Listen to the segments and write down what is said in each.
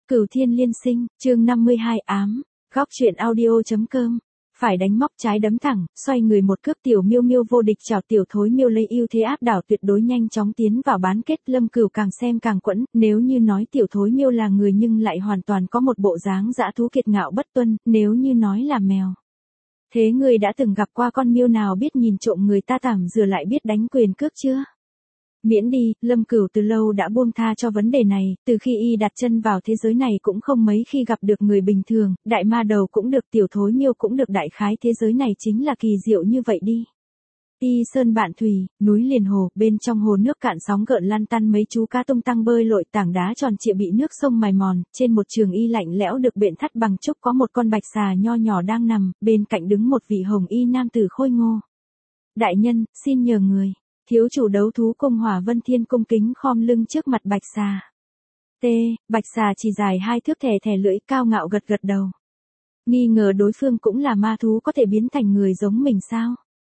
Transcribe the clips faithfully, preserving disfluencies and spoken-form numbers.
Cửu Thiên Liên Sinh, chương năm mươi hai ám, góc truyện audio.com. Phải đánh móc trái đấm thẳng, xoay người một cước tiểu miêu miêu vô địch chào tiểu thối miêu lấy ưu thế áp đảo tuyệt đối nhanh chóng tiến vào bán kết. Lâm Cửu càng xem càng quẫn, nếu như nói tiểu thối miêu là người nhưng lại hoàn toàn có một bộ dáng dã thú kiệt ngạo bất tuân, nếu như nói là mèo. Thế người đã từng gặp qua con miêu nào biết nhìn trộm người ta tảm rửa lại biết đánh quyền cước chưa? Miễn đi, Lâm Cửu từ lâu đã buông tha cho vấn đề này, từ khi y đặt chân vào thế giới này cũng không mấy khi gặp được người bình thường, đại ma đầu cũng được, tiểu thối miêu cũng được, đại khái thế giới này chính là kỳ diệu như vậy đi. Y sơn bạn thủy, núi liền hồ, bên trong hồ nước cạn sóng gợn lan tăn mấy chú cá tung tăng bơi lội, tảng đá tròn trịa bị nước sông mài mòn, trên một trường y lạnh lẽo được bện thắt bằng trúc có một con bạch xà nho nhỏ đang nằm, bên cạnh đứng một vị hồng y nam tử khôi ngô. Đại nhân, xin nhờ người. Thiếu chủ đấu thú cung Hỏa Vân Thiên cung kính khom lưng trước mặt bạch xà. T, bạch xà chỉ dài hai thước thè thè lưỡi, cao ngạo gật gật đầu. Nghi ngờ đối phương cũng là ma thú có thể biến thành người giống mình sao?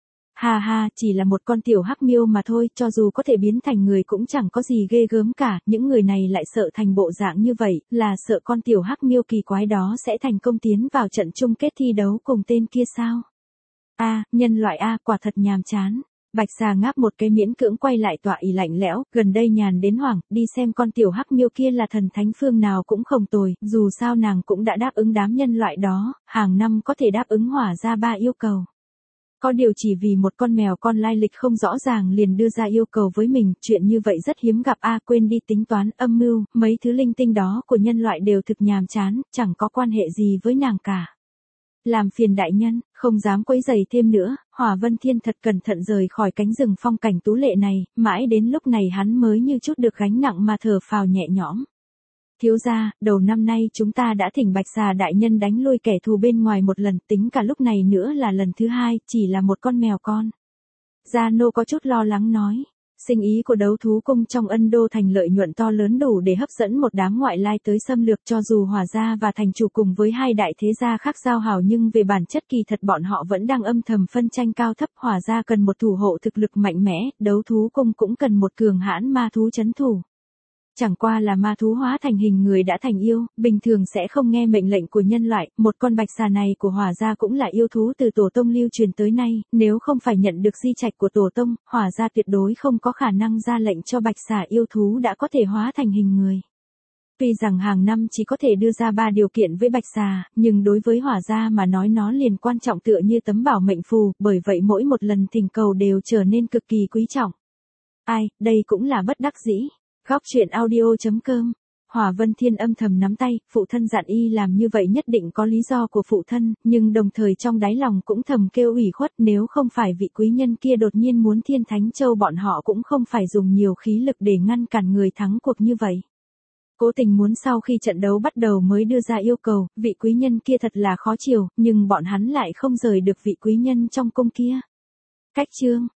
Ha ha, chỉ là một con tiểu hắc miêu mà thôi, cho dù có thể biến thành người cũng chẳng có gì ghê gớm cả, những người này lại sợ thành bộ dạng như vậy, là sợ con tiểu hắc miêu kỳ quái đó sẽ thành công tiến vào trận chung kết thi đấu cùng tên kia sao? A, à, nhân loại A, quả thật nhàm chán. Bạch xà ngáp một cái miễn cưỡng quay lại tọa ỷ lạnh lẽo, gần đây nhàn đến hoảng, đi xem con tiểu hắc miêu kia là thần thánh phương nào cũng không tồi, dù sao nàng cũng đã đáp ứng đám nhân loại đó, hàng năm có thể đáp ứng Hỏa ra ba yêu cầu. Có điều chỉ vì một con mèo con lai lịch không rõ ràng liền đưa ra yêu cầu với mình, chuyện như vậy rất hiếm gặp. A, quên đi, tính toán, âm mưu, mấy thứ linh tinh đó của nhân loại đều thực nhàm chán, chẳng có quan hệ gì với nàng cả. Làm phiền đại nhân, không dám quấy rầy thêm nữa, Hỏa Vân Thiên thật cẩn thận rời khỏi cánh rừng phong cảnh tú lệ này, mãi đến lúc này hắn mới như chút được gánh nặng mà thở phào nhẹ nhõm. Thiếu gia, đầu năm nay chúng ta đã thỉnh bạch xà đại nhân đánh lui kẻ thù bên ngoài một lần, tính cả lúc này nữa là lần thứ hai, chỉ là một con mèo con. Gia Nô có chút lo lắng nói. Sinh ý của đấu thú cung trong Ân Đô thành lợi nhuận to lớn đủ để hấp dẫn một đám ngoại lai tới xâm lược, cho dù Hỏa gia và thành chủ cùng với hai đại thế gia khác giao hảo nhưng về bản chất kỳ thật bọn họ vẫn đang âm thầm phân tranh cao thấp. Hỏa gia cần một thủ hộ thực lực mạnh mẽ, đấu thú cung cũng cần một cường hãn ma thú trấn thủ. Chẳng qua là ma thú hóa thành hình người đã thành yêu, bình thường sẽ không nghe mệnh lệnh của nhân loại, một con bạch xà này của Hỏa gia cũng là yêu thú từ tổ tông lưu truyền tới nay, nếu không phải nhận được di trạch của tổ tông, Hỏa gia tuyệt đối không có khả năng ra lệnh cho bạch xà yêu thú đã có thể hóa thành hình người. Tuy rằng hàng năm chỉ có thể đưa ra ba điều kiện với bạch xà, nhưng đối với Hỏa gia mà nói nó liền quan trọng tựa như tấm bảo mệnh phù, bởi vậy mỗi một lần thỉnh cầu đều trở nên cực kỳ quý trọng. Ai, đây cũng là bất đắc dĩ. Góc truyện audio.com. Hỏa Vân Thiên âm thầm nắm tay, phụ thân dặn y làm như vậy nhất định có lý do của phụ thân, nhưng đồng thời trong đáy lòng cũng thầm kêu ủy khuất, nếu không phải vị quý nhân kia đột nhiên muốn Thiên Thánh Châu bọn họ cũng không phải dùng nhiều khí lực để ngăn cản người thắng cuộc như vậy. Cố tình muốn sau khi trận đấu bắt đầu mới đưa ra yêu cầu, vị quý nhân kia thật là khó chiều, nhưng bọn hắn lại không rời được vị quý nhân trong cung kia. Cách chương